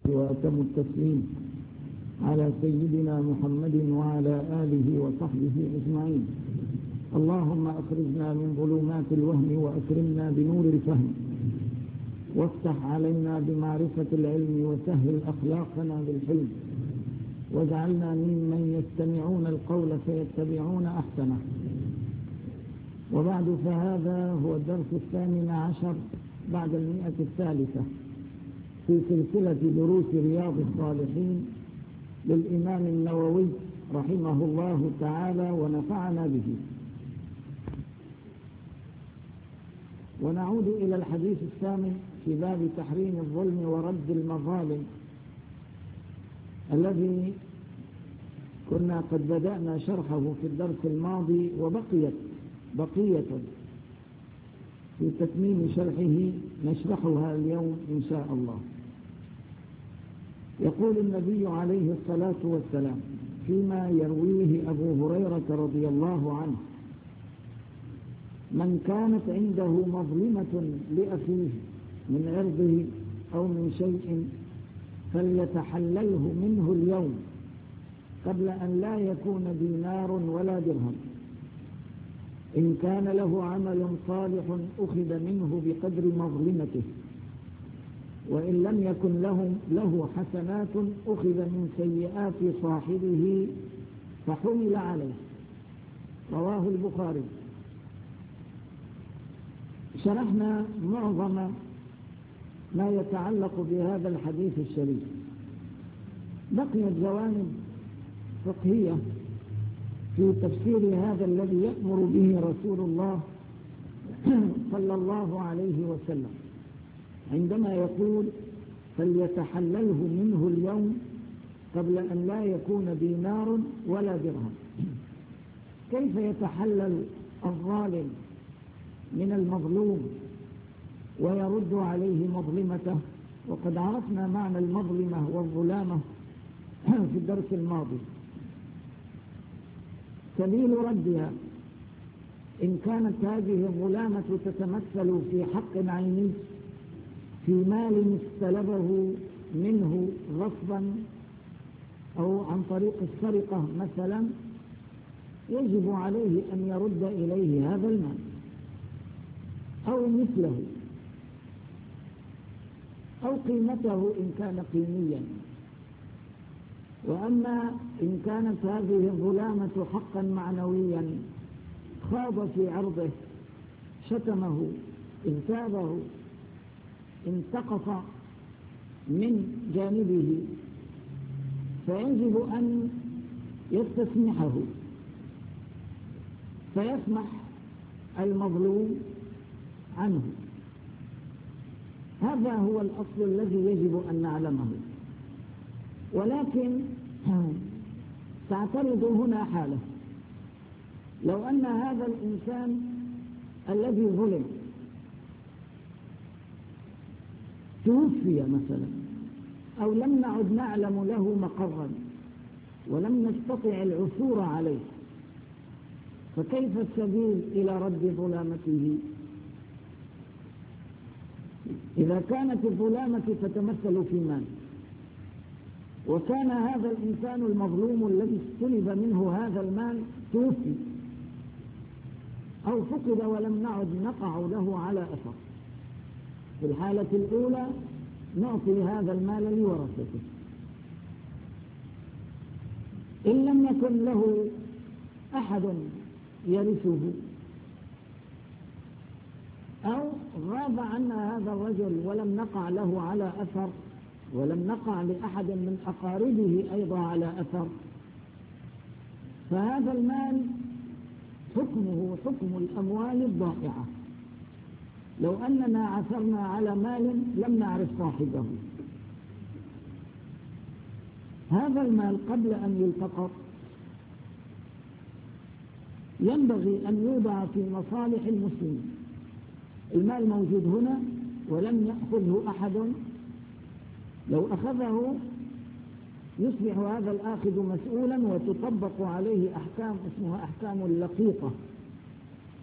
وأتم التسليم على سيدنا محمد وعلى آله وصحبه أجمعين. اللهم أخرجنا من ظلمات الوهم وأكرمنا بنور الفهم، وافتح علينا بمعرفة العلم وسهل أخلاقنا بالحلم، واجعلنا ممن يستمعون القول فيتبعون أحسنه. وبعد، فهذا هو الدرس 18 بعد 100 في سلسلة دروس رياض الصالحين للإمام النووي رحمه الله تعالى ونفعنا به. ونعود إلى الحديث الثامن في باب تحريم الظلم ورد المظالم، الذي كنا قد بدأنا شرحه في الدرس الماضي، وبقيت بقية في تتميم شرحه نشرحها اليوم إن شاء الله. يقول النبي عليه الصلاة والسلام فيما يرويه أبو هريرة رضي الله عنه: من كانت عنده مظلمة لأخيه من عرضه أو من شيء فليتحلله منه اليوم قبل أن لا يكون دينار ولا درهم. إن كان له عمل صالح أخذ منه بقدر مظلمته، وإن لم يكن له حسنات أخذ من سيئات صاحبه فحمل عليه. رواه البخاري. شرحنا معظم ما يتعلق بهذا الحديث الشريف. بقيت جوانب فقهية في تفسير هذا الذي يأمر به رسول الله صلى الله عليه وسلم عندما يقول فليتحلله منه اليوم قبل أن لا يكون دينار ولا درهم. كيف يتحلل الظالم من المظلوم ويرد عليه مظلمته؟ وقد عرفنا معنى المظلمة والظلامة في الدرس الماضي. سبيل ردها: إن كانت هذه الظلامة تتمثل في حق عيني، في مال استلبه منه غصبا أو عن طريق السرقة مثلا، يجب عليه أن يرد إليه هذا المال أو مثله أو قيمته إن كان قيميا. وأما إن كانت هذه الظلامة حقا معنويا، خاض في عرضه، شتمه، اغتابه، انتقص من جانبه، فيجب أن يستسمحه، فيسمح المظلوم عنه. هذا هو الأصل الذي يجب أن نعلمه. ولكن تعترض هنا حالة: لو أن هذا الإنسان الذي ظلم توفي مثلا، أو لم نعد نعلم له مقرا ولم نستطع العثور عليه، فكيف السبيل إلى رد ظلامته؟ إذا كانت الظلامة تتمثل في مال، وكان هذا الإنسان المظلوم الذي استلب منه هذا المال توفي أو فقد ولم نعد نقع له على أثر، في الحالة الأولى نعطي هذا المال لورثته. إن لم يكن له أحد يرثه، أو غاب عنا هذا الرجل ولم نقع له على أثر، ولم نقع لأحد من أقاربه أيضا على أثر، فهذا المال حكمه حكم الأموال الضائعة. لو أننا عثرنا على مال لم نعرف صاحبه، هذا المال قبل أن يلتقط ينبغي أن يوضع في مصالح المسلمين. المال موجود هنا ولم يأخذه أحد، لو أخذه يصبح هذا الآخذ مسؤولا وتطبق عليه أحكام اسمها أحكام اللقيطة.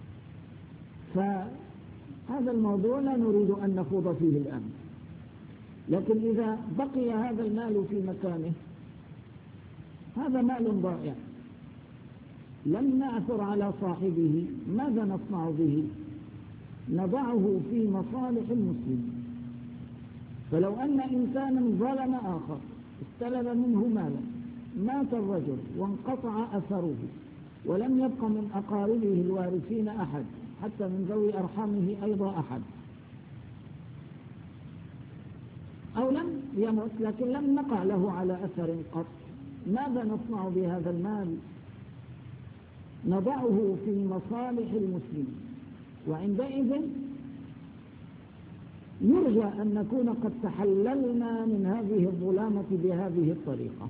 فهذا الموضوع لا نريد أن نخوض فيه الآن. لكن إذا بقي هذا المال في مكانه هذا مال ضائع لم نعثر على صاحبه، ماذا نصنع به؟ نضعه في مصالح المسلمين. فلو أن إنسانا ظلم آخر استلب منه مالا، مات الرجل وانقطع أثره ولم يبق من أقاربه الوارثين أحد، حتى من ذوي أرحامه أيضا أحد، أو لم يمت لكن لم نقع له على أثر قط، ماذا نصنع بهذا المال؟ نضعه في مصالح المسلمين. وعندئذ يرجى أن نكون قد تحللنا من هذه الظلامة بهذه الطريقة.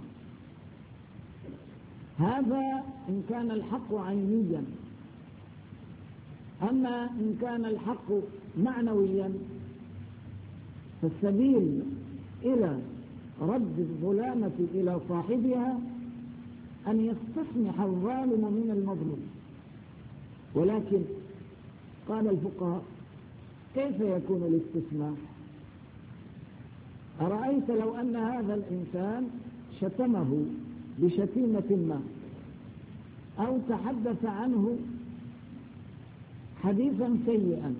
هذا إن كان الحق عينيا. أما إن كان الحق معنويا فالسبيل إلى رد الظلامة إلى صاحبها أن يستسمح الظالم من المظلوم. ولكن قال الفقهاء كيف يكون الاستسماح؟ أرأيت لو أن هذا الإنسان شتمه بشتيمة ما أو تحدث عنه حديثا سيئا،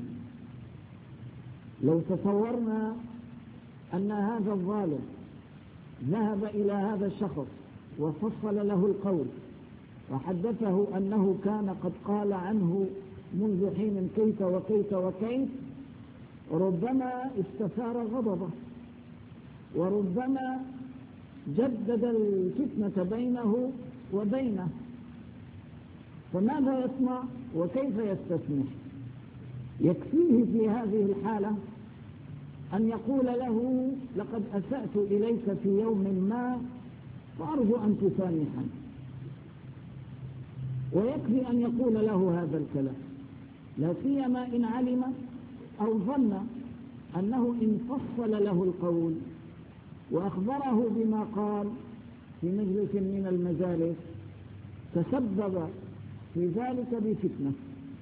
لو تصورنا أن هذا الظالم ذهب إلى هذا الشخص وفصل له القول وحدثه أنه كان قد قال عنه منذ حين كيف وكيف وكيف، ربما استثار غضبه وربما جدد الفتنة بينه وبينه، فماذا يصنع وكيف يستسمح؟ يكفيه في هذه الحالة أن يقول له لقد أسأت إليك في يوم ما وأرجو أن تسامحني، ويكفي أن يقول له هذا الكلام، لا سيما إن علم أو ظن أنه إن فصل له القول وأخبره بما قال في مجلس من المجالس تسبب في ذلك بفتنة.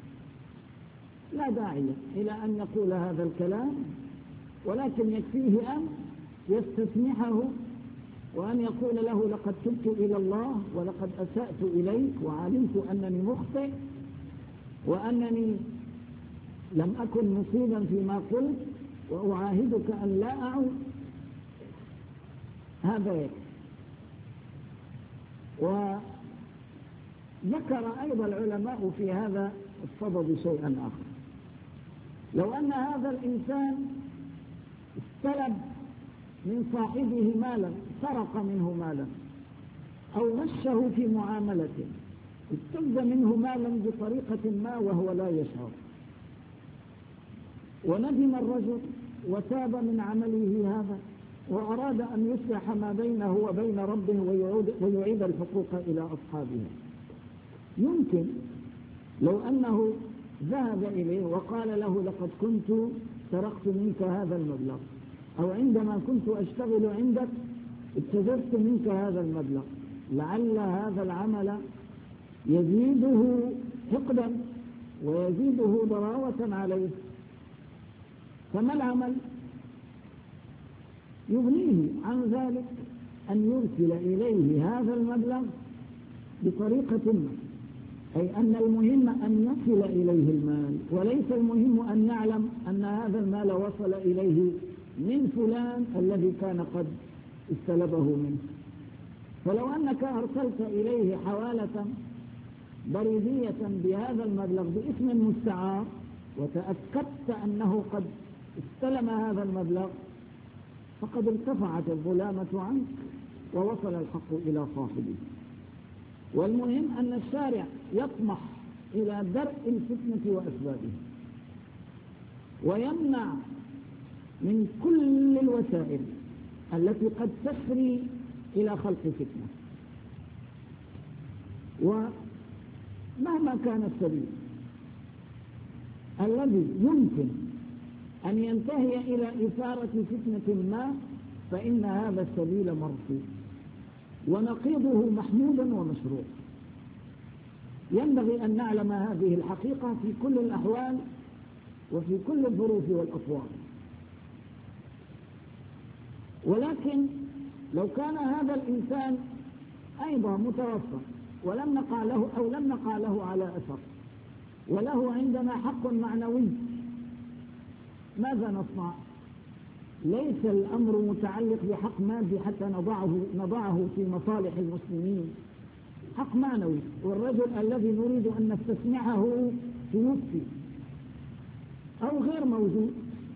لا داعي إلى أن يقول هذا الكلام، ولكن يكفيه أن يستسمحه وأن يقول له لقد تبت إلى الله ولقد أسأت إليك وعلمت أنني مخطئ وأنني لم أكن مصيبا فيما قلت وأعاهدك أن لا أعود. هذا يكفي. وذكر أيضا العلماء في هذا الصدد شيئا آخر. لو أن هذا الإنسان استلب من صاحبه مالا، سرق منه مالا أو غشه في معاملته، اتخذ منه مالا بطريقة ما وهو لا يشعر، وندم الرجل وتاب من عمله هذا وأراد أن يصلح ما بينه وبين ربه ويعيد الحقوق إلى أصحابها، يمكن لو أنه ذهب إليه وقال له لقد كنت سرقت منك هذا المبلغ، أو عندما كنت أشتغل عندك ابتززت منك هذا المبلغ، لعل هذا العمل يزيده حقدا ويزيده ضراوة عليه، فما العمل؟ يغنيه عن ذلك أن يرسل إليه هذا المبلغ بطريقة ما، أي أن المهم أن يصل إليه المال، وليس المهم أن نعلم أن هذا المال وصل إليه من فلان الذي كان قد استلبه منه. فلو أنك أرسلت إليه حوالة بريدية بهذا المبلغ باسم مستعار وتأكدت أنه قد استلم هذا المبلغ فقد ارتفعت الظلامة عنك ووصل الحق إلى صاحبه. والمهم أن الشارع يطمح إلى درء الفتنة وأسبابها ويمنع من كل الوسائل التي قد تسري إلى خلق فتنة. ومهما كان السبيل الذي يمكن أن ينتهي إلى إثارة فتنة ما فإن هذا السبيل مرفوض ونقيضه محمود ومشروع. ينبغي أن نعلم هذه الحقيقة في كل الأحوال وفي كل الظروف والأطوار. ولكن لو كان هذا الإنسان أيضا متوفى ولم نقع له أو لم نقع له على أثر وله عندنا حق معنوي، ماذا نصنع؟ ليس الأمر متعلق بحق مادي حتى نضعه في مصالح المسلمين، حق معنوي. والرجل الذي نريد أن نستسمعه توفي أو غير موجود،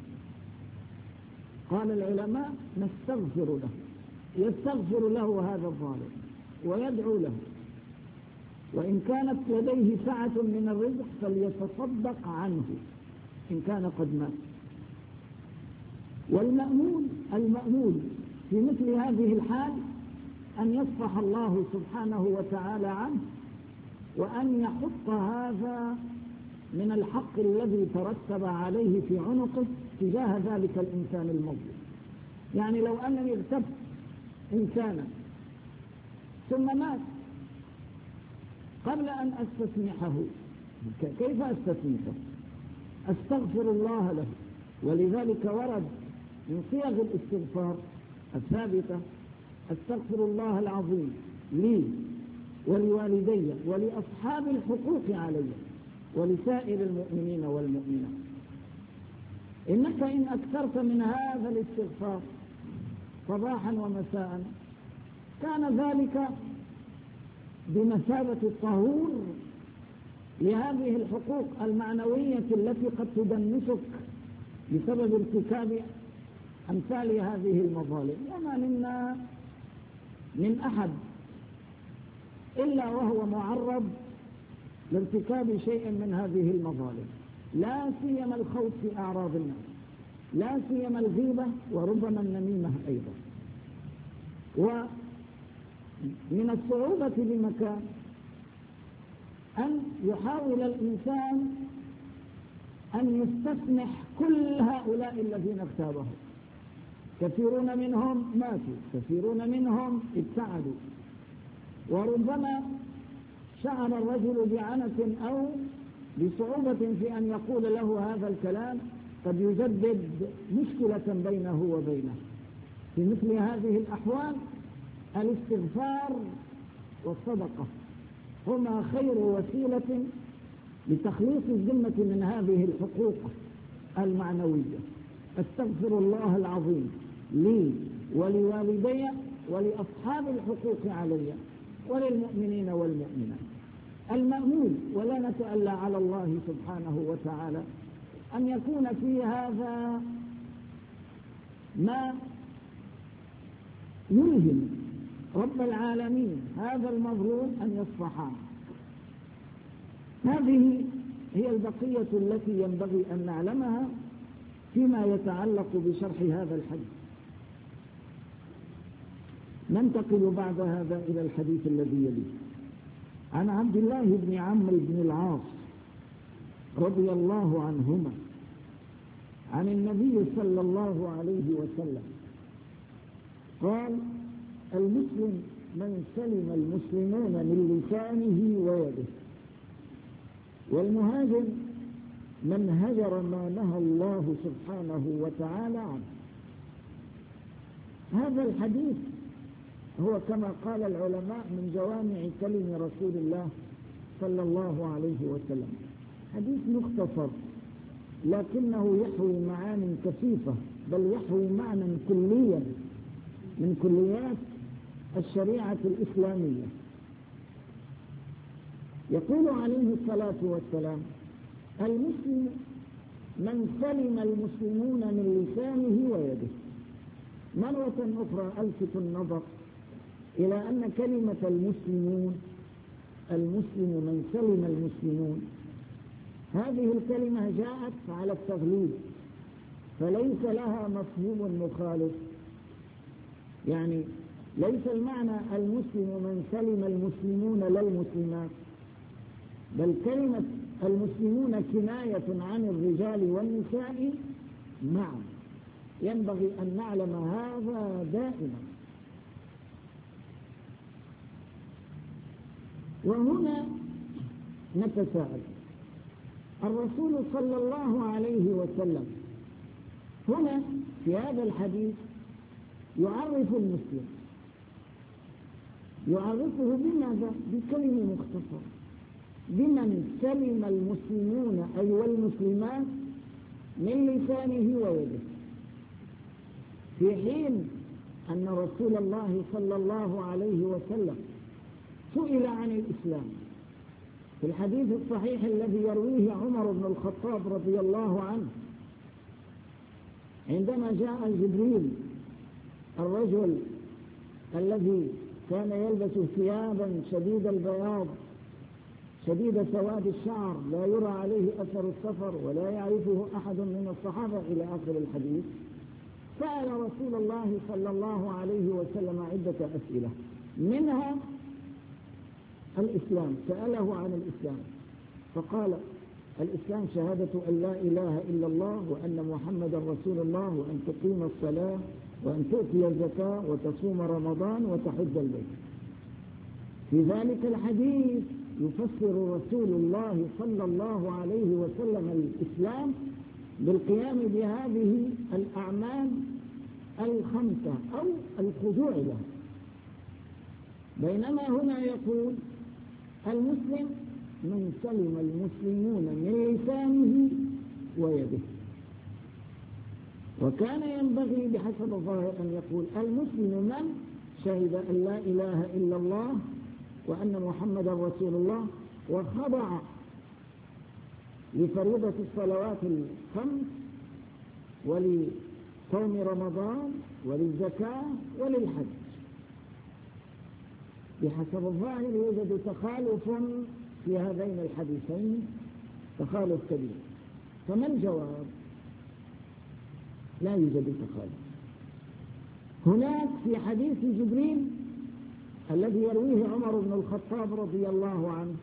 قال العلماء نستغفر له، يستغفر له هذا الظالم ويدعو له، وإن كانت لديه سعة من الرزق فليتصدق عنه إن كان قد مات. والمأمول في مثل هذه الحال أن يصفح الله سبحانه وتعالى عنه، وأن يحط هذا من الحق الذي ترتب عليه في عنقه تجاه ذلك الإنسان المظلوم. يعني لو أنني اغتبت إنسانا ثم مات قبل أن أستسمحه، كيف أستسمحه؟ أستغفر الله له. ولذلك ورد من صيغ الاستغفار الثابتة: أستغفر الله العظيم لي ولوالدي ولأصحاب الحقوق علي ولسائر المؤمنين والمؤمنات. إنك إن أكثرت من هذا الاستغفار صباحا ومساء كان ذلك بمثابة الطهور لهذه الحقوق المعنوية التي قد تدنسك بسبب ارتكاب أمثال هذه المظالم. وما منا من أحد إلا وهو معرض لارتكاب شيء من هذه المظالم، لا سيما الخوض في أعراض الناس، لا سيما الغيبة وربما النميمة أيضا. ومن الصعوبة بمكان أن يحاول الإنسان أن يستسمح كل هؤلاء الذين اغتابهم. كثيرون منهم ماتوا، كثيرون منهم ابتعدوا، وربما شعر الرجل بعنة أو بصعوبة في أن يقول له هذا الكلام قد يجدد مشكلة بينه وبينه. في مثل هذه الأحوال الاستغفار والصدقة هما خير وسيلة لتخليص الذمة من هذه الحقوق المعنوية. أستغفر الله العظيم لي ولوالدي ولأصحاب الحقوق علي وللمؤمنين والمؤمنات. المأمول، ولا نتألى على الله سبحانه وتعالى أن يكون في هذا ما يلهم رب العالمين هذا المظلوم أن يصفح عنه. هذه هي البقية التي ينبغي أن نعلمها فيما يتعلق بشرح هذا الحديث. ننتقل بعد هذا إلى الحديث الذي يليه. عن عبد الله بن عمرو بن العاص رضي الله عنهما عن النبي صلى الله عليه وسلم قال: المسلم من سلم المسلمون من لسانه ويده، والمهاجر من هجر ما نهى الله سبحانه وتعالى عنه. هذا الحديث هو كما قال العلماء من جوامع كلم رسول الله صلى الله عليه وسلم، حديث مختصر لكنه يحوي معاني كثيفة، بل يحوي معنى كليا من كليات الشريعة الإسلامية. يقول عليه الصلاة والسلام: المسلم من سلم المسلمون من لسانه ويده. مرة أخرى ألفت النظر إلى أن كلمة المسلمون، المسلم من سلم المسلمون، هذه الكلمة جاءت على التغليب فليس لها مفهوم مخالف. يعني ليس المعنى المسلم من سلم المسلمون لا المسلمات، بل كلمة المسلمون كناية عن الرجال والنساء معا. ينبغي أن نعلم هذا دائما. وهنا نتساءل: الرسول صلى الله عليه وسلم هنا في هذا الحديث يعرف المسلم، يعرفه بماذا؟ بكلمة مختصرة: بمن سلم المسلمون أي والمسلمات من لسانه ويده. في حين أن رسول الله صلى الله عليه وسلم سئل عن الإسلام في الحديث الصحيح الذي يرويه عمر بن الخطاب رضي الله عنه، عندما جاء جبريل الرجل الذي كان يلبس ثيابا شديد البياض شديد سواد الشعر لا يرى عليه أثر السفر ولا يعرفه أحد من الصحابة إلى آخر الحديث، سأل رسول الله صلى الله عليه وسلم عدة أسئلة، منها الإسلام. سأله عن الإسلام فقال: الإسلام شهادة أن لا إله إلا الله وأن محمدا رسول الله وأن تقيم الصلاة وأن تؤتي الزكاة وتصوم رمضان وتحج البيت. في ذلك الحديث يفسر رسول الله صلى الله عليه وسلم الإسلام بالقيام بهذه الأعمال الخمسة أو الخضوع له، بينما هنا يقول: المسلم من سلم المسلمون من لسانه ويده. وكان ينبغي بحسب الظاهر أن يقول: المسلم من شهد أن لا إله إلا الله وأن محمدا رسول الله وخضع لفريضة الصلوات الخمس ولصوم رمضان وللزكاة وللحج. بحسب الظاهر يوجد تخالف في هذين الحديثين، تخالف كبير. فما الجواب؟ لا يوجد تخالف. هناك في حديث جبريل الذي يرويه عمر بن الخطاب رضي الله عنه،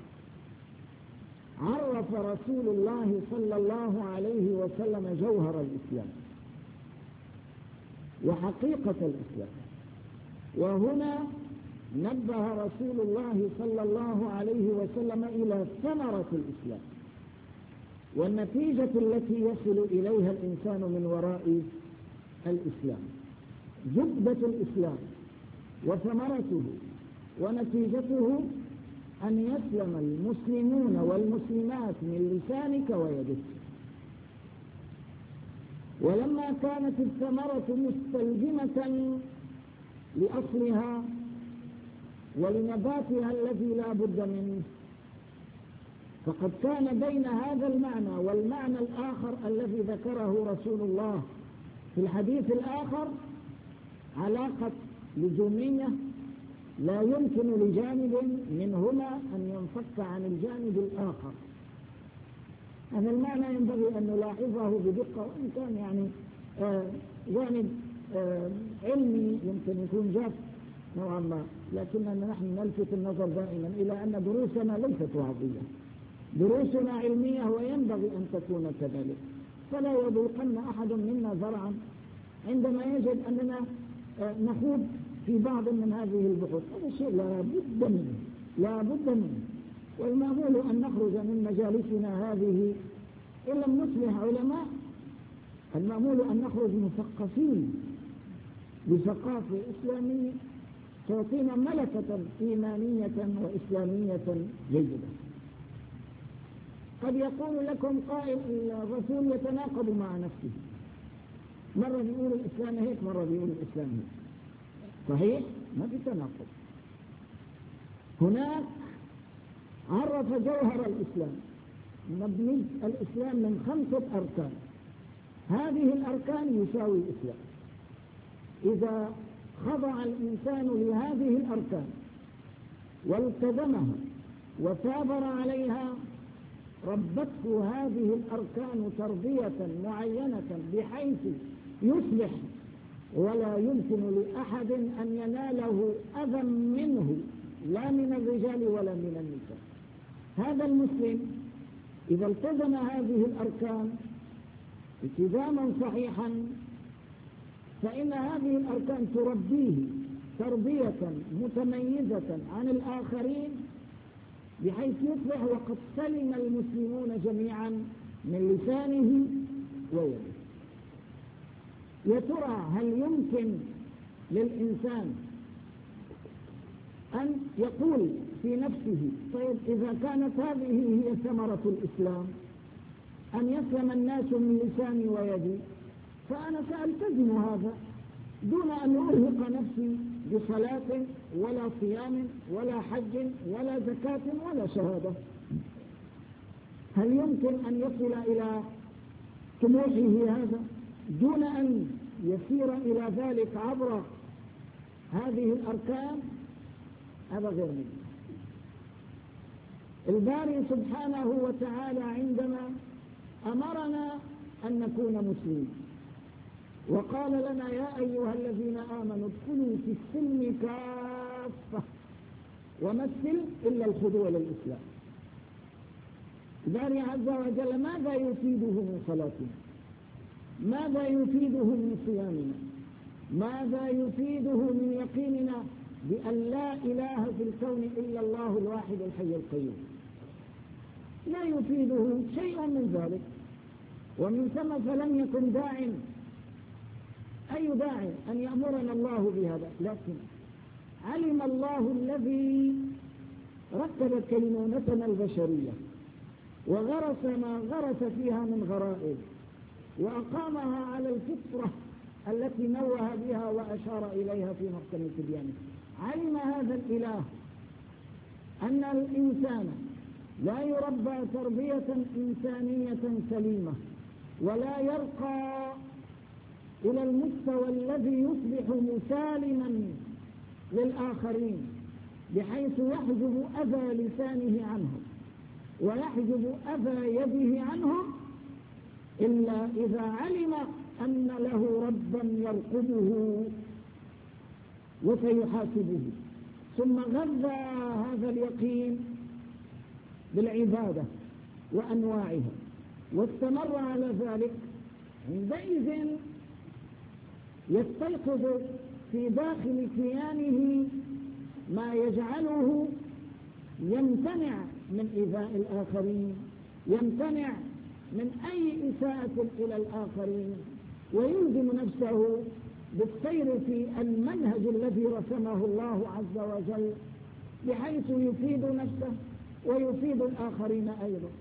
عرف رسول الله صلى الله عليه وسلم جوهر الإسلام وحقيقة الإسلام. وهنا نبه رسول الله صلى الله عليه وسلم إلى ثمرة الإسلام والنتيجة التي يصل إليها الإنسان من وراء الإسلام. زبدة الإسلام وثمرته ونتيجته أن يسلم المسلمون والمسلمات من لسانك ويدك. ولما كانت الثمرة مستلزمة لأصلها ولنباتها الذي لا بد منه، فقد كان بين هذا المعنى والمعنى الآخر الذي ذكره رسول الله في الحديث الآخر علاقة لزومية لا يمكن لجانب منهما أن ينفك عن الجانب الآخر. هذا المعنى ينبغي أن نلاحظه بدقة، وإن كان يعني جانب علمي يمكن يكون جاف نوعا ما، لكننا نحن نلفت النظر دائما إلى أن دروسنا ليست وعظية، دروسنا علمية وينبغي أن تكون كذلك. فلا يذوقن أحد منا ذرعا عندما يجد أننا نخوض في بعض من هذه البحوث. هذا شيء لا بد منه. والمأمول أن نخرج من مجالسنا هذه إن لم نصبح علماء، المأمول أن نخرج مثقفين بثقافة إسلامية تعطينا ملكة إيمانية وإسلامية جيدة. قد يقول لكم قائل: الرسول يتناقض مع نفسه، مرة بيقول الإسلام هيك مرة بيقول الإسلام هيك. صحيح؟ ما في تناقض. هناك عرف جوهر الإسلام، مبني الإسلام من 5 أركان، هذه الأركان يساوي الإسلام. إذا خضع الإنسان لهذه الأركان والتزمها وثابر عليها ربته هذه الأركان تربية معينة بحيث يصبح ولا يمكن لأحد أن يناله أذى منه لا من الرجال ولا من النساء. هذا المسلم إذا التزم هذه الأركان التزاما صحيحا فإن هذه الأركان تربيه تربية متميزة عن الآخرين بحيث يصبح وقد سلم المسلمون جميعا من لسانه ويده. يا ترى هل يمكن للإنسان أن يقول في نفسه طيب إذا كانت هذه هي ثمرة الإسلام أن يسلم الناس من لساني ويدي فأنا سألتزم هذا دون أن أرهق نفسي بصلاة ولا صيام ولا حج ولا زكاة ولا شهادة. هل يمكن أن يصل إلى طموحه هذا دون أن يسير إلى ذلك عبر هذه الأركان؟ هذا غير ممكن. الباري سبحانه وتعالى عندما أمرنا أن نكون مسلمين وقال لنا يا أيها الذين آمنوا ادخلوا في السلم كافة وما السلم إلا الخضوع للإسلام. الباري عز وجل ماذا يفيده من صلاتنا؟ ماذا يفيده من صيامنا؟ ماذا يفيده من يقيننا بأن لا إله في الكون إلا الله الواحد الحي القيوم؟ لا يفيده شيء من ذلك. ومن ثم فلم يكن داع أي داع أن يأمرنا الله بهذا، لكن علم الله الذي ركب كينونتنا البشرية وغرس ما غرس فيها من غرائز وأقامها على الفطرة التي نوه بها وأشار إليها في محكم تبيانه. علم هذا الإله أن الإنسان لا يربى تربية إنسانية سليمة ولا يرقى إلى المستوى الذي يصبح مسالما للآخرين بحيث يحجب أذى لسانه عنهم ويحجب أذى يده عنهم إلا إذا علم أن له ربا يرقبه وسيحاسبه، ثم غذى هذا اليقين بالعبادة وأنواعها واستمر على ذلك. عندئذ يستيقظ في داخل كيانه ما يجعله يمتنع من إيذاء الآخرين، يمتنع من أي إساءة إلى الآخرين، ويلزم نفسه بالسير في المنهج الذي رسمه الله عز وجل بحيث يفيد نفسه ويفيد الآخرين أيضا.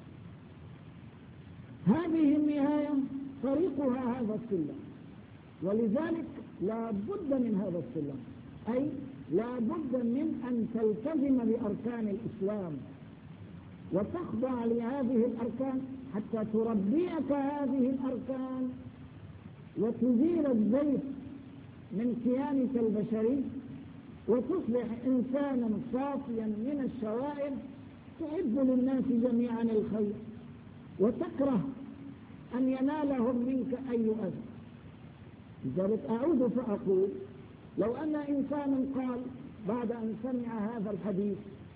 هذه النهاية طريقها هذا السلم، ولذلك لا بد من هذا السلم، أي لا بد من أن تلتزم بأركان الإسلام وتخضع لهذه الأركان حتى تربيك هذه الأركان وتزيل الزيف من كيانك البشري وتصبح إنسانا صافيا من الشوائب تحب للناس جميعا الخير وتكره أن ينالهم منك أي أذى. لذلك أعود فأقول لو أن إنسانا قال بعد أن سمع هذا الحديث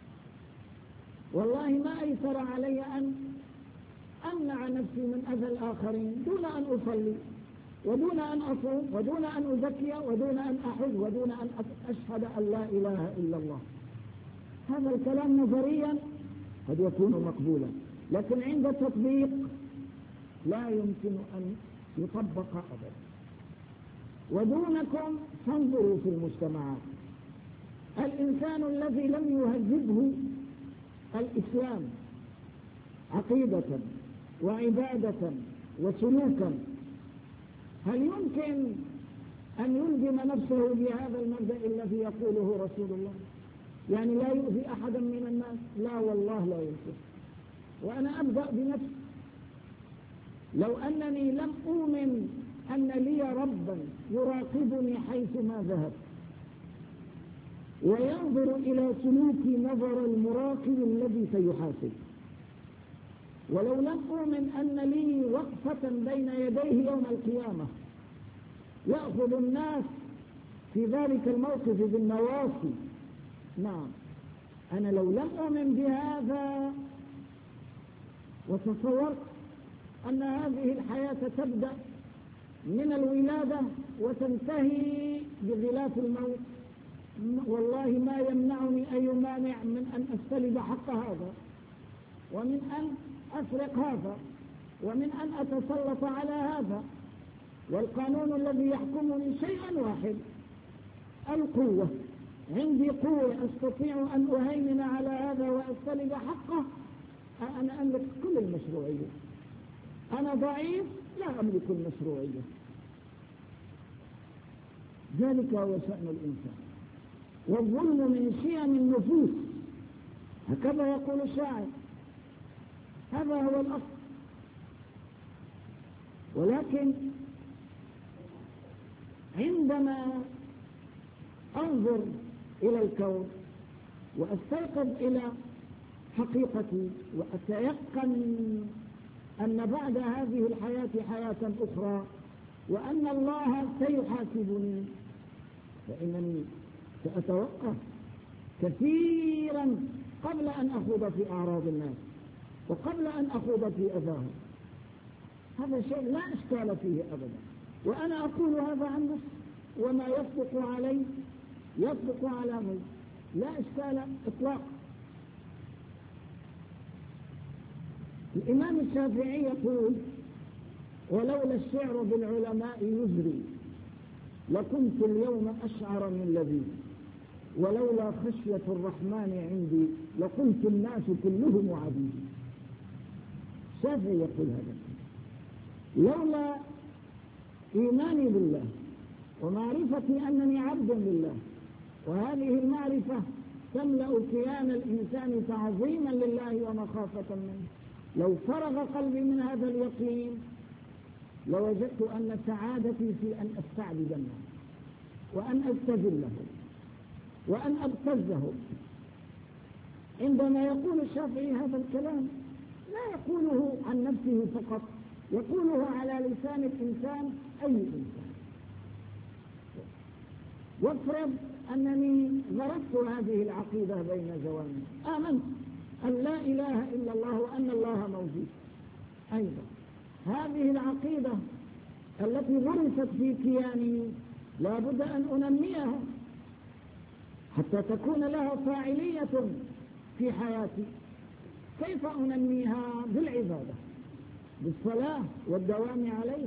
والله ما أيسر علي أن أمنع نفسي من أذى الآخرين دون أن أصلي ودون أن أصوم ودون أن أزكي ودون أن أحج ودون أن أشهد أن لا إله إلا الله. هذا الكلام نظريا قد يكون مقبولا، لكن عند التطبيق لا يمكن أن يطبق أبدا. ودونكم فانظروا في المجتمعات، الإنسان الذي لم يهذبه الإسلام عقيدة وعبادة وسلوكا هل يمكن أن يلزم نفسه بهذا المبدأ الذي يقوله رسول الله؟ يعني لا يؤذي أحدا من الناس؟ لا والله لا يمكن. وأنا أبدأ بنفسي، لو أنني لم أؤمن أن لي ربا يراقبني حيثما ذهب وينظر إلى سلوكي نظر المراقب الذي سيحاسب، ولو لم أؤمن أن لي وقفة بين يديه يوم القيامة يأخذ الناس في ذلك الموقف بالنواصي، نعم أنا لو لم أؤمن بهذا وتصورت أن هذه الحياة تبدأ من الولادة وتنتهي بغلاف الموت، والله ما يمنعني أي مانع من أن أستلب حق هذا ومن أن أسرق هذا ومن أن أتسلط على هذا، والقانون الذي يحكمني شيء واحد القوة، عندي قوة أستطيع أن أهيمن على هذا وأستلب حقه، أنا أملك كل المشروعية. أنا ضعيف لا أملك المشروعية. ذلك هو شأن الإنسان. والظلم من شيم النفوس، هكذا يقول الشاعر، هذا هو الأصل. ولكن عندما أنظر إلى الكون وأستيقظ إلى حقيقتي وأتيقن أن بعد هذه الحياة حياة أخرى وأن الله سيحاسبني، فإنني سأتوقف كثيرا قبل أن أخوض في أعراض الناس وقبل أن أخوض في أذاهم. هذا شيء لا إشكال فيه أبدا، وأنا أقول هذا عن نفسي، وما يصدق علي يصدق على من، لا إشكال إطلاقا. الإمام الشافعي يقول: ولولا الشعر بالعلماء يجري لكنت اليوم أشعر من لذيذ، ولولا خشية الرحمن عندي لكنت الناس كلهم عبيد. الشافعي يقول هذا: لولا إيماني بالله ومعرفتي أنني عبد لله، وهذه المعرفة تملأ كيان الإنسان تعظيما لله ومخافة منه، لو فرغ قلبي من هذا اليقين لوجدت أن سعادتي في أن أستعبد الناس وأن أستذلهم وأن أبتزهم. عندما يقول الشافعي هذا الكلام لا يقوله عن نفسه فقط، يقوله على لسان الإنسان، أي إنسان. وافرض أنني غرست هذه العقيدة بين جوانبي، آمنت أن لا إله إلا الله وأن الله موجود. أيضا هذه العقيدة التي غرست في كياني لا بد أن أنميها حتى تكون لها فاعلية في حياتي. كيف أنميها؟ بالعبادة، بالصلاة والدوام عليها،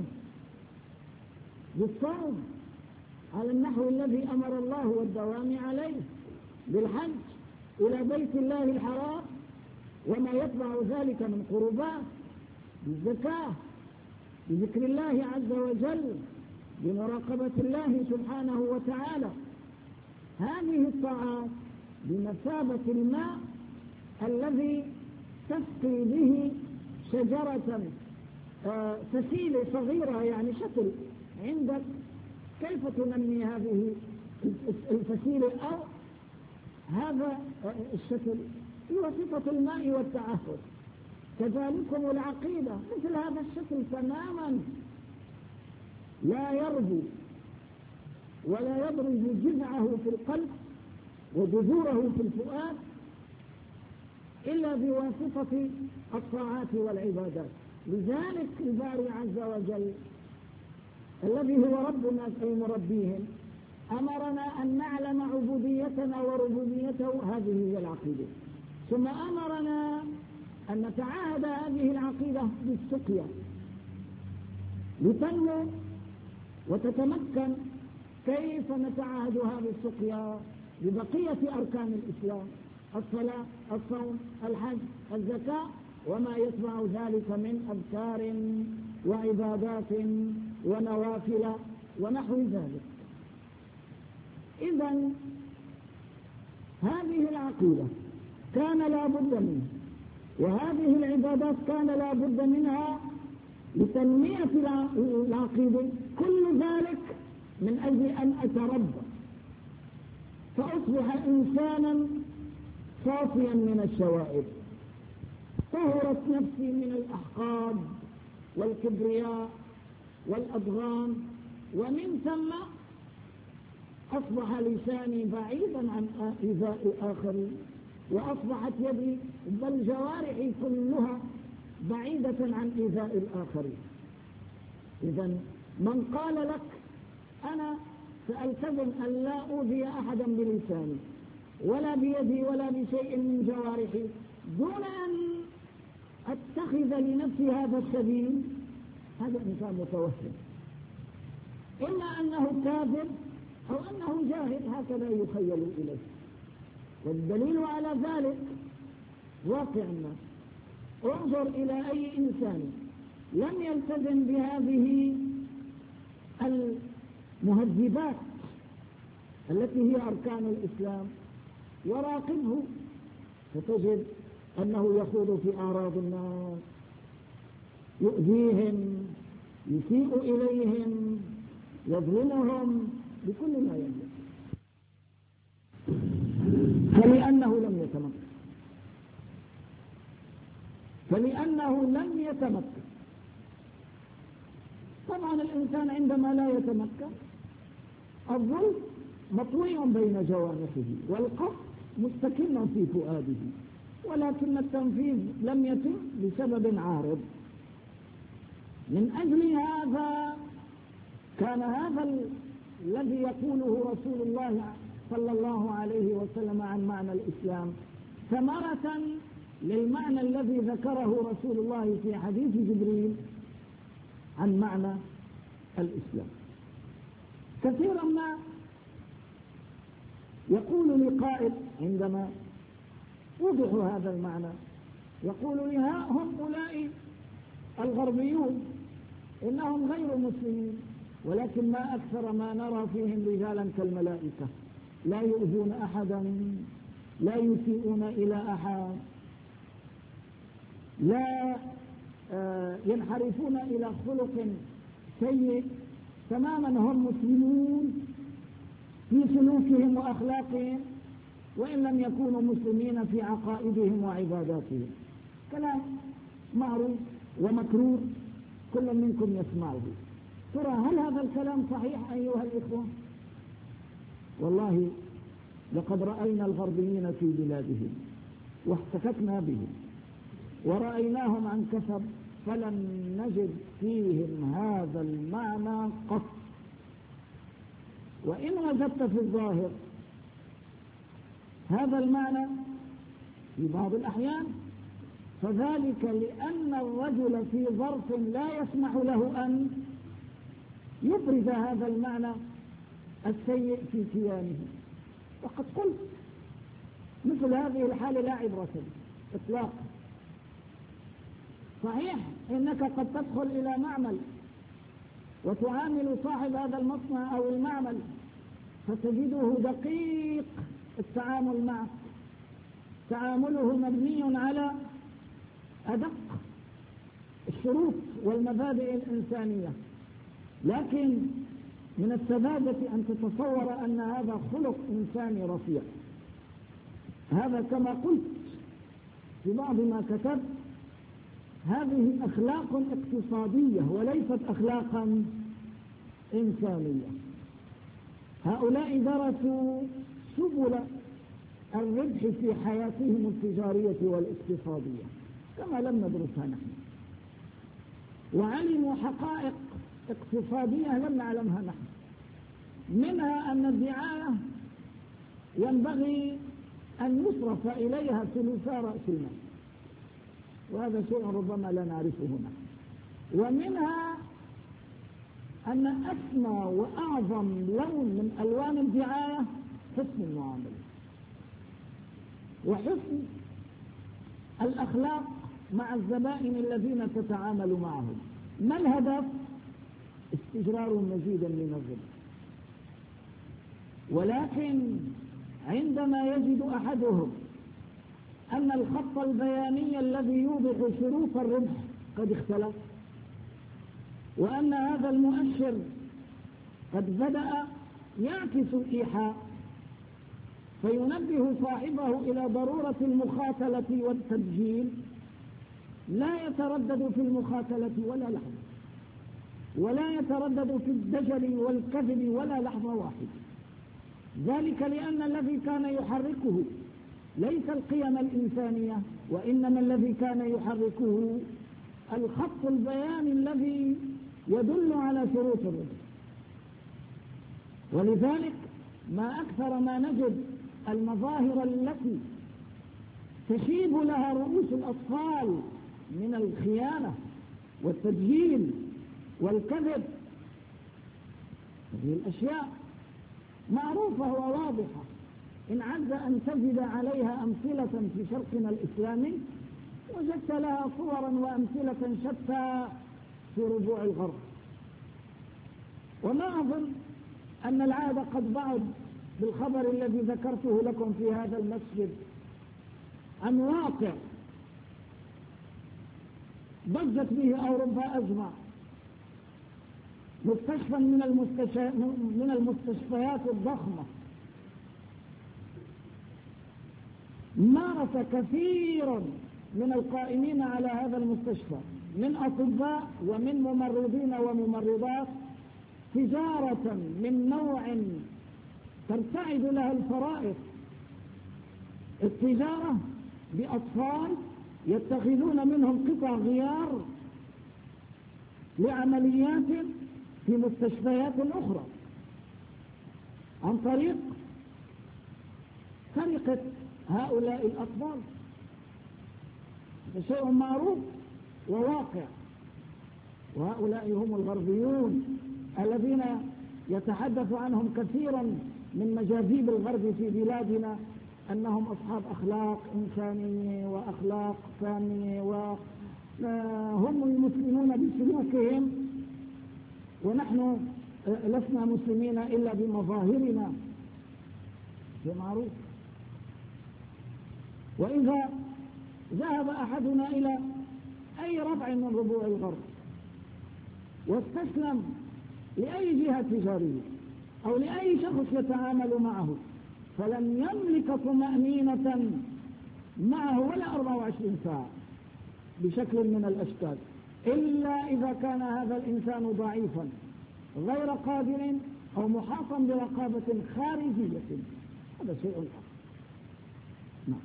بالصوم على النحو الذي أمر الله والدوام عليه، بالحج إلى بيت الله الحرام وما يتبع ذلك من قربات، بالزكاة، بذكر الله عز وجل، بمراقبة الله سبحانه وتعالى. هذه الطاعات بمثابة الماء الذي تسقي به شجرة فسيلة صغيرة، يعني شكل عندك، كيف تنمي هذه الفسيلة أو هذا الشكل؟ بواسطة الماء والتعهد. كذلكم العقيدة مثل هذا الشكل تماما، لا يربو ولا يبرز جذعه في القلب وجذوره في الفؤاد إلا بواسطة الطاعات والعبادات. لذلك الباري عز وجل الذي هو ربنا أي مربيهم أمرنا أن نعلم عبوديتنا وربوبيته، هذه هي العقيدة. ثم أمرنا أن نتعاهد هذه العقيدة بالسقيا لتنمو وتتمكن. كيف نتعاهدها بالسقيا؟ ببقية أركان الإسلام: الصلاة، الصوم، الحج، الزكاة، وما يتبع ذلك من أذكار وعبادات ونوافل ونحو ذلك. إذن هذه العقيدة كان لا بد منها، وهذه العبادات كان لا بد منها لتنمية العقيدة. كل ذلك من أجل أن أتربى فأصبح إنسانا صافيا من الشوائب، طهرت نفسي من الأحقاد والكبرياء والأضغام، ومن ثم أصبح لساني بعيدا عن إيذاء الآخرين، وأصبحت يدي بل جوارحي كلها بعيدة عن إيذاء الآخرين. إذن من قال لك أنا سألتزم أن لا أؤذي أحدا بلساني ولا بيدي ولا بشيء من جوارحي دون أن أتخذ لنفسي هذا السبيل، هذا إنسان متوهم، إما أنه كاذب أو أنه جاهل. الشاهد هكذا يخيل إليه. والدليل على ذلك واقع الناس. انظر إلى أي إنسان لم يلتزم بهذه المهذبات التي هي أركان الإسلام وراقبه، فتجد أنه يخوض في أعراض الناس، يؤذيهم، يسيء إليهم، يظلمهم بكل ما يملك، فلأنه لم يتمكن. طبعا الإنسان عندما لا يتمكن الظلم مطوي بين جوانحه والقصد مستكن في فؤاده، ولكن التنفيذ لم يتم بسبب عارض. من أجل هذا كان هذا الذي يقوله رسول الله صلى الله عليه وسلم عن معنى الإسلام ثمرة للمعنى الذي ذكره رسول الله في حديث جبريل عن معنى الإسلام. كثيرا ما يقول لقائل عندما وضح هذا المعنى، يقول لي هؤلاء الغربيون إنهم غير مسلمين، ولكن ما أكثر ما نرى فيهم رجالا كالملائكة، لا يؤذون أحدا، لا يسيئون إلى أحد، لا ينحرفون إلى خلق سيء، تماما هم مسلمون في سلوكهم وأخلاقهم، وإن لم يكونوا مسلمين في عقائدهم وعباداتهم. كلام معروف ومكروه كل منكم يسمعه. ترى هل هذا الكلام صحيح أيها الإخوة؟ والله لقد رأينا الغربيين في بلادهم واحتككنا بهم ورأيناهم عن كثب، فلم نجد فيهم هذا المعنى قط. وإن وجدت في الظاهر هذا المعنى في بعض الأحيان فذلك لأن الرجل في ظرف لا يسمح له أن يبرز هذا المعنى السيء في كيانه. وقد قلت مثل هذه الحالة لا عبرة إطلاقا. صحيح إنك قد تدخل إلى معمل وتعامل صاحب هذا المصنع أو المعمل فتجده دقيق التعامل معه، تعامله مبني على أدق الشروط والمبادئ الإنسانية، لكن من السذاجة أن تتصور أن هذا خلق إنساني رفيع. هذا كما قلت في بعض ما كتبت، هذه أخلاق اقتصادية وليست أخلاقا إنسانية. هؤلاء درسوا سبل الربح في حياتهم التجارية والاقتصادية كما لم ندرسها نحن، وعلموا حقائق اقتصادية لم نعلمها نحن، منها أن الدعاية ينبغي أن يصرف إليها ثلثا رأس المال، وهذا شيء ربما لا نعرفه نحن. ومنها أن أسمى وأعظم لون من ألوان الدعاية حسن المعاملة وحسن الأخلاق مع الزبائن الذين تتعامل معهم. ما الهدف؟ استجرار مزيدا من الربح. ولكن عندما يجد أحدهم أن الخط البياني الذي يوضح شروط الربح قد اختلف، وأن هذا المؤشر قد بدأ يعكس الإيحاء، فينبه صاحبه إلى ضرورة المخاتلة والتبجيل، لا يتردد في المخاتلة ولا لحظة، ولا يتردد في الدجل والكذب ولا لحظة واحدة. ذلك لأن الذي كان يحركه ليس القيم الإنسانية، وإنما الذي كان يحركه الخط البياني الذي يدل على شروط الربح. ولذلك ما أكثر ما نجد المظاهر التي تشيب لها رؤوس الأطفال من الخيانة والتدجيل والكذب. هذه الأشياء معروفة وواضحة، إن عز أن تجد عليها أمثلة في شرقنا الإسلامي وجدت لها صورا وأمثلة شتى في ربوع الغرب. وما أظن أن العادة قد بعد بالخبر الذي ذكرته لكم في هذا المسجد عن واقع ضجت به أوروبا أجمع، مستشفى من المستشفيات الضخمة مارس كثير من القائمين على هذا المستشفى من أطباء ومن ممرضين وممرضات تجارة من نوع ترتعد لها الفرائض، التجارة بأطفال يتخذون منهم قطع غيار لعمليات في مستشفيات أخرى عن طريق سرقة هؤلاء الأطفال. شيء معروف وواقع. وهؤلاء هم الغربيون الذين يتحدث عنهم كثيرا من مجاذيب الغرب في بلادنا أنهم أصحاب أخلاق إنسانية وأخلاق سامية، وهم المسلمون بسلوكهم ونحن لسنا مسلمين إلا بمظاهرنا. شيء معروف. وإذا ذهب أحدنا إلى أي ربع من ربوع الغرب واستسلم لأي جهة تجارية أو لأي شخص يتعامل معه فلن يملك طمأنينة معه ولا 24 ساعة بشكل من الأشكال، إلا إذا كان هذا الإنسان ضعيفا غير قادر أو محاطا برقابة خارجية. هذا شيء آخر. نعم.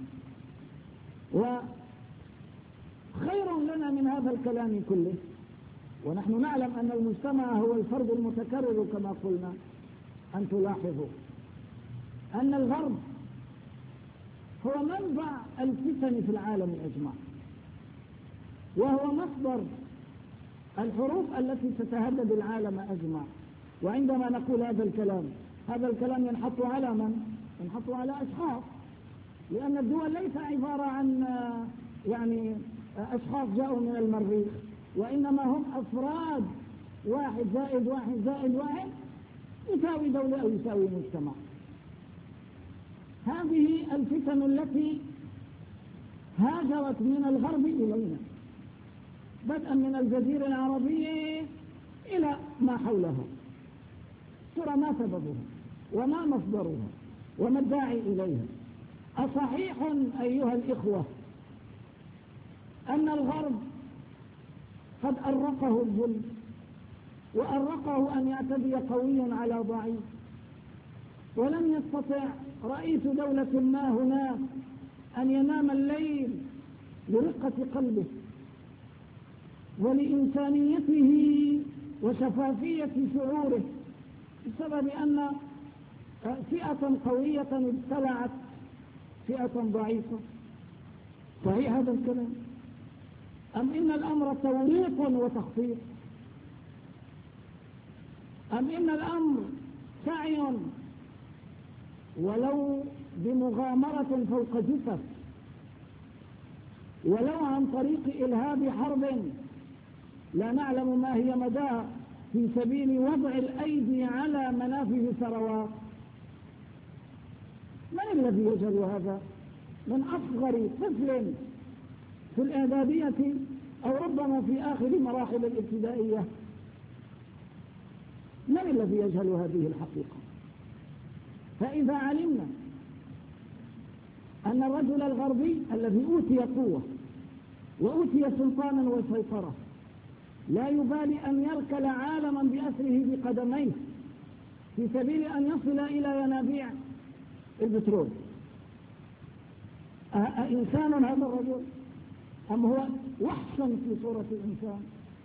وخير لنا من هذا الكلام كله، ونحن نعلم أن المجتمع هو الفرد المتكرر كما قلنا، أن تلاحظوا أن الغرب هو منبع الفتن في العالم أجمع، وهو مصدر الحروب التي تتهدد العالم أجمع. وعندما نقول هذا الكلام ينحط على من؟ ينحط على أشخاص، لأن الدول ليس عبارة عن أشخاص جاءوا من المريخ، وإنما هم أفراد، 1 زائد 1 زائد 1 يساوي دولة أو يساوي مجتمع. هذه الفتن التي هاجرت من الغرب إلينا بدءا من الجزيرة العربية إلى ما حولها، ترى ما سببها وما مصدرها وما الداعي إليها؟ أصحيح أيها الإخوة أن الغرب قد أرقه الظلم وأرقه أن يعتدي قوي على ضعيف، ولم يستطع رئيس دولة ما هناك أن ينام الليل لرقة قلبه ولإنسانيته وشفافية شعوره، بسبب أن فئة قوية ابتلعت فئة ضعيفة. صحيح هذا الكلام؟ أم إن الأمر توريط وتخطيط؟ أم إن الأمر سعي ولو بمغامرة فوق جثث، ولو عن طريق إلهاب حرب لا نعلم ما هي مداها في سبيل وضع الأيدي على منافذ ثروات؟ من الذي يجهل هذا؟ من أصغر طفل في الإعدادية أو ربما في آخر مراحل الابتدائية. من الذي يجهل هذه الحقيقة؟ فإذا علمنا أن الرجل الغربي الذي أوتي قوة وأوتي سلطانا وسيطرة لا يبالي أن يركل عالما بأسره بقدميه في سبيل أن يصل إلى ينابيع البترول، أإنسان هذا الرجل أم هو وحش في صورة الإنسان؟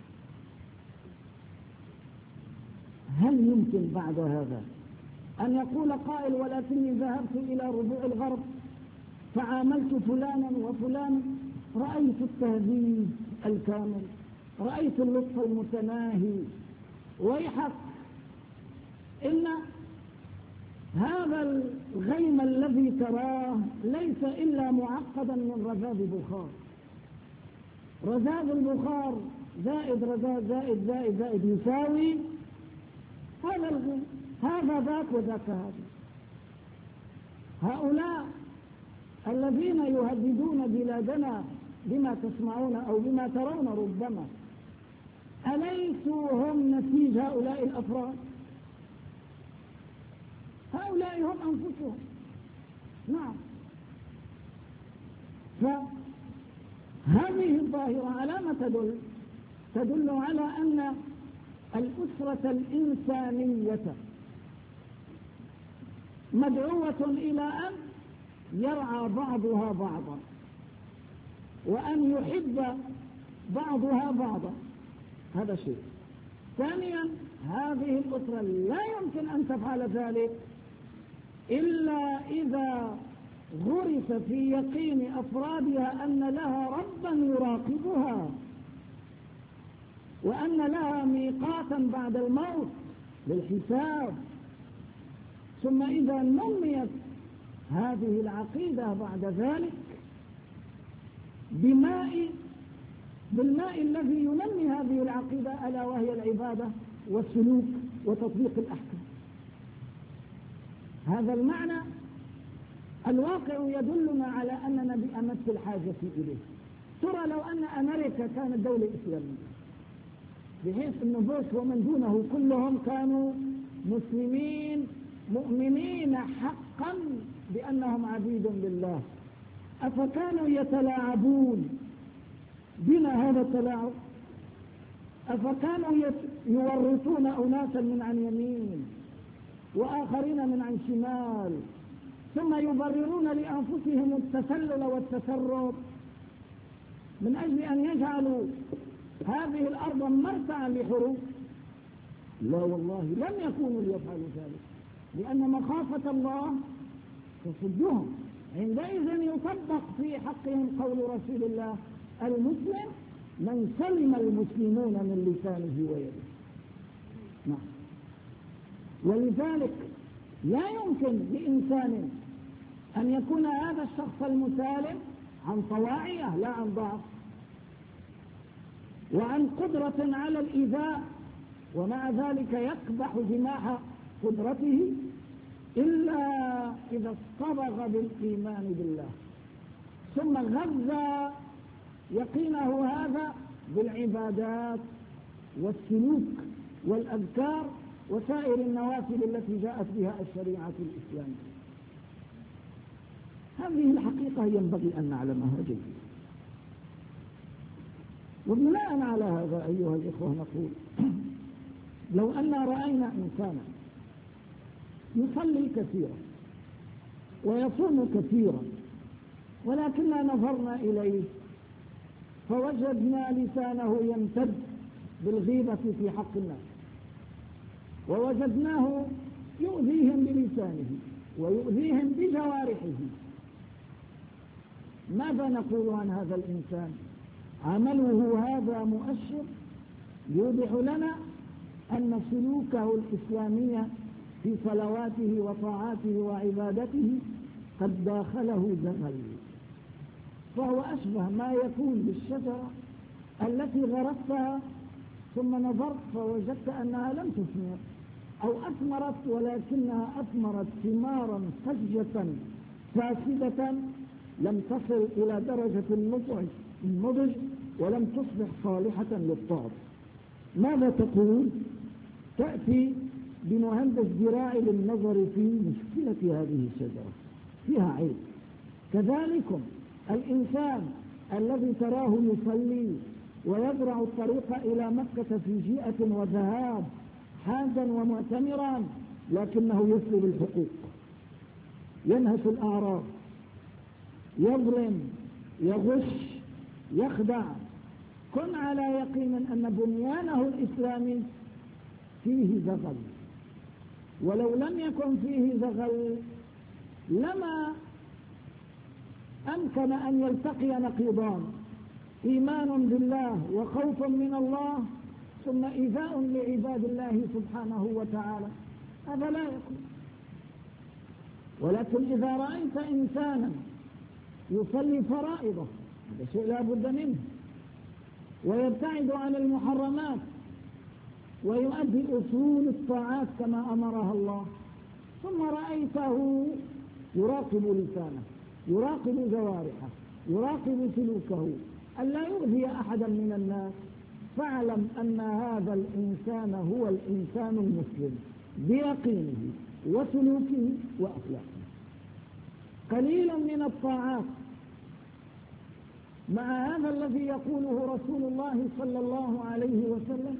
هل يمكن بعد هذا أن يقول قائل ولكني ذهبت إلى ربوع الغرب فعاملت فلانا وفلانا، رأيت التهذيب الكامل، رأيت اللطف المتناهي؟ ويحق، إن هذا الغيم الذي تراه ليس إلا معقدا من رذاذ بخار. رذاذ البخار زائد رذاذ زائد زائد زائد يساوي هذا الغيم، هذا ذاك وذاك هذا. هؤلاء الذين يهددون بلادنا بما تسمعون أو بما ترون ربما، أليسوا هم نسيج هؤلاء الأفراد؟ هؤلاء هم أنفسهم. نعم. فهذه الظاهرة على ما تدل على أن الأسرة الإنسانية مدعوة إلى أن يرعى بعضها بعضا، وأن يحب بعضها بعضا. هذا شيء. ثانيا، هذه الأسرة لا يمكن أن تفعل ذلك إلا إذا غرس في يقين أفرادها أن لها ربا يراقبها، وأن لها ميقاتا بعد الموت للحساب. ثم إذا نميت هذه العقيدة بعد ذلك بالماء الذي ينمي هذه العقيدة، ألا وهي العبادة والسلوك وتطبيق الأحكام. هذا المعنى الواقع يدلنا على أننا بأمس الحاجة إليه. ترى لو أن أمريكا كانت دولة إسلامية بحيث أن بوش ومن دونه كلهم كانوا مسلمين مؤمنين حقا بأنهم عبيد لله، أفكانوا يتلاعبون بنا هذا التلاعب؟ أفكانوا يورطون أناسا من عن يمين وآخرين من عن شمال، ثم يبررون لأنفسهم التسلل والتسرب من أجل أن يجعلوا هذه الأرض مرتعا لحروب؟ لا والله، لم يكونوا ليفعلوا ذلك، لأن مخافة الله تصدهم. عندئذ يطبق في حقهم قول رسول الله: المسلم من سلم المسلمون من لسانه ويده. نعم. ولذلك لا يمكن لإنسان أن يكون هذا الشخص المسالم عن طواعية لا عن ضعف، وعن قدرة على الإيذاء، ومع ذلك يقبح جناح قدرته، إلا إذا اصطبغ بالإيمان بالله ثم غذى يقينه هذا بالعبادات والسلوك والأذكار وسائر النوافل التي جاءت بها الشريعة الإسلامية. هذه الحقيقة ينبغي أن نعلمها جيدا. وبناء على هذا أيها الإخوة نقول: لو أن رأينا إنسانا يصلي كثيرا ويصوم كثيرا، ولكننا نظرنا إليه فوجدنا لسانه يمتد بالغيبة في حق الناس، ووجدناه يؤذيهم بلسانه ويؤذيهم بجوارحه، ماذا نقول عن هذا الإنسان؟ عمله هذا مؤشر يوضح لنا أن سلوكه الإسلامي في صلواته وطاعاته وعبادته قد داخله زغل، فهو أشبه ما يكون بالشجرة التي غرستها ثم نظرت فوجدت أنها لم تثمر، أو أثمرت ولكنها أثمرت ثمارا فجة فاسدة لم تصل إلى درجة النضج ولم تصبح صالحة للطعم. ماذا تقول؟ تأتي بمهندس زراعي للنظر في مشكلة هذه الشجرة، فيها عيب. كذلكم الإنسان الذي تراه يصلي ويزرع الطريق إلى مكة في جيئة وذهاب حاجا ومعتمرا، لكنه يسلب الحقوق، ينهش الأعراض، يظلم، يغش، يخدع، كن على يقين أن بنيانه الإسلامي فيه زغل. ولو لم يكن فيه زغل لما أمكن أن يلتقي نقيضان: إيمان بالله وخوف من الله، ثم إيذاء لعباد الله سبحانه وتعالى. هذا لا يكون. ولكن إذا رأيت إنسانا يصلي فرائضه هذا شيء لا بد منه، ويبتعد عن المحرمات، ويؤدي أصول الطاعات كما أمرها الله، ثم رأيته يراقب لسانه، يراقب جوارحه، يراقب سلوكه، ألا يؤذي أحدا من الناس، فاعلم أن هذا الإنسان هو الإنسان المسلم بيقينه وسلوكه وأخلاقه. قليل من الطاعات مع هذا الذي يقوله رسول الله صلى الله عليه وسلم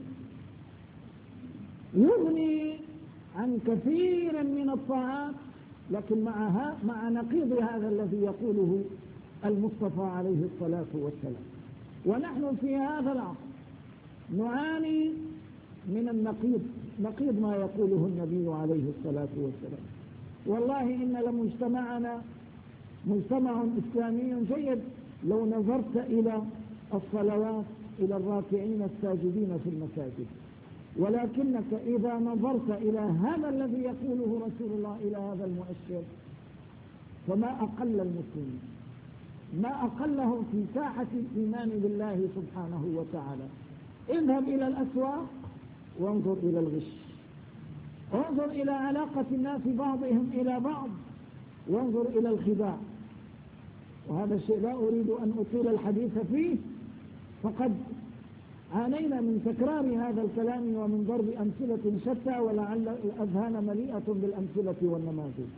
يغني عن كثير من الطاعات، لكن مع نقيض هذا الذي يقوله المصطفى عليه الصلاة والسلام. ونحن في هذا العصر نعاني من النقيض، نقيض ما يقوله النبي عليه الصلاة والسلام. والله إن لمجتمعنا مجتمع إسلامي جيد لو نظرت إلى الصلوات، إلى الراكعين الساجدين في المساجد، ولكنك إذا نظرت إلى هذا الذي يقوله رسول الله، إلى هذا المؤشر، فما أقل المسلمين، ما أقلهم في ساحة الإيمان بالله سبحانه وتعالى. اذهب إلى الأسواق وانظر إلى الغش، انظر إلى علاقة الناس بعضهم إلى بعض، وانظر إلى الخداع. وهذا الشيء لا أريد أن أطيل الحديث فيه، فقد عانينا من تكرار هذا الكلام ومن ضرب أمثلة شتى، ولعل الأذهان مليئة بالأمثلة والنماذج.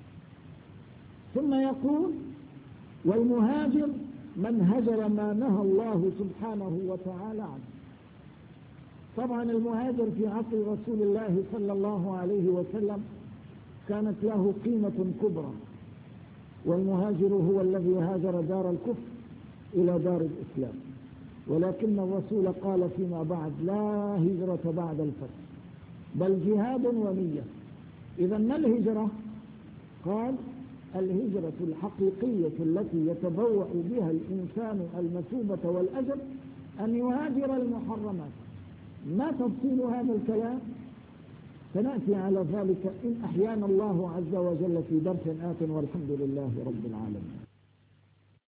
ثم يقول: والمهاجر من هجر ما نهى الله سبحانه وتعالى عنه. طبعا المهاجر في عصر رسول الله صلى الله عليه وسلم كانت له قيمة كبرى، والمهاجر هو الذي هاجر دار الكفر إلى دار الإسلام. ولكن الرسول قال فيما بعد: لا هجرة بعد الفتح بل جهاد ونية. إذا ما الهجرة؟ قال: الهجرة الحقيقية التي يتبوأ بها الإنسان المثوبة والأجر أن يهاجر المحرمات. ما تفصيل هذا الكلام؟ سنأتي على ذلك إن أحيانا الله عز وجل في درس آت، والحمد لله رب العالمين.